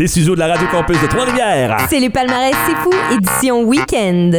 des studios de la Radio Campus de Trois-Rivières. C'est les palmarès C'est Fou, édition week-end.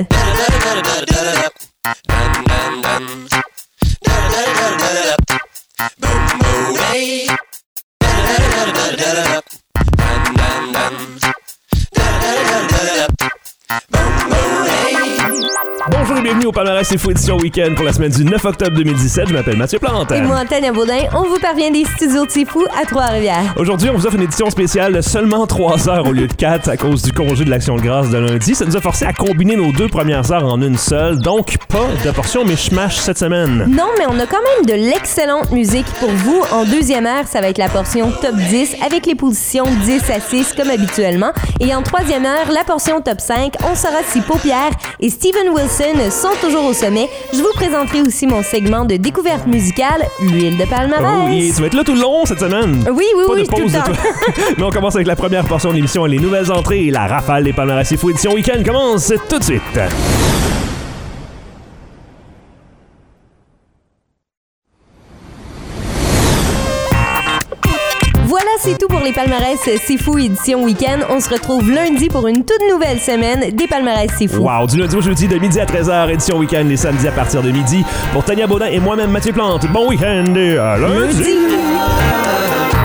Bonjour et bienvenue au palmarès C'est Fou édition week-end pour la semaine du 9 octobre 2017. Je m'appelle Mathieu Plante. Et moi, Tania Baudin, on vous parvient des studios de C'est Fou à Trois-Rivières. Aujourd'hui, on vous offre une édition spéciale de seulement 3 heures au lieu de 4 à cause du congé de l'Action de grâce de lundi. Ça nous a forcé à combiner nos 2 premières heures en une seule, donc pas de portion mishmash cette semaine. Non, mais on a quand même de l'excellente musique pour vous. En deuxième heure, ça va être la portion top 10 avec les positions 10 à 6 comme habituellement. Et en troisième heure, la portion top 5, on saura si Paupière et Steven Wilson sont toujours au sommet. Je vous présenterai aussi mon segment de découverte musicale, l'huile de palmarès. Oh oui, tu vas être là tout le long cette semaine. Oui, pas de tout pause le de temps. toi. Mais on commence avec la première portion de l'émission, les nouvelles entrées et la rafale des palmarès C'est Fou édition week-end commence tout de suite. Voilà, c'est tout pour les palmarès C'est Fou édition week-end. On se retrouve lundi pour une toute nouvelle semaine des palmarès C'est Fou. Wow, du lundi au jeudi de midi à 13h, édition week-end les samedis à partir de midi. Pour Tania Baudin et moi-même Mathieu Plante, bon week-end et à lundi.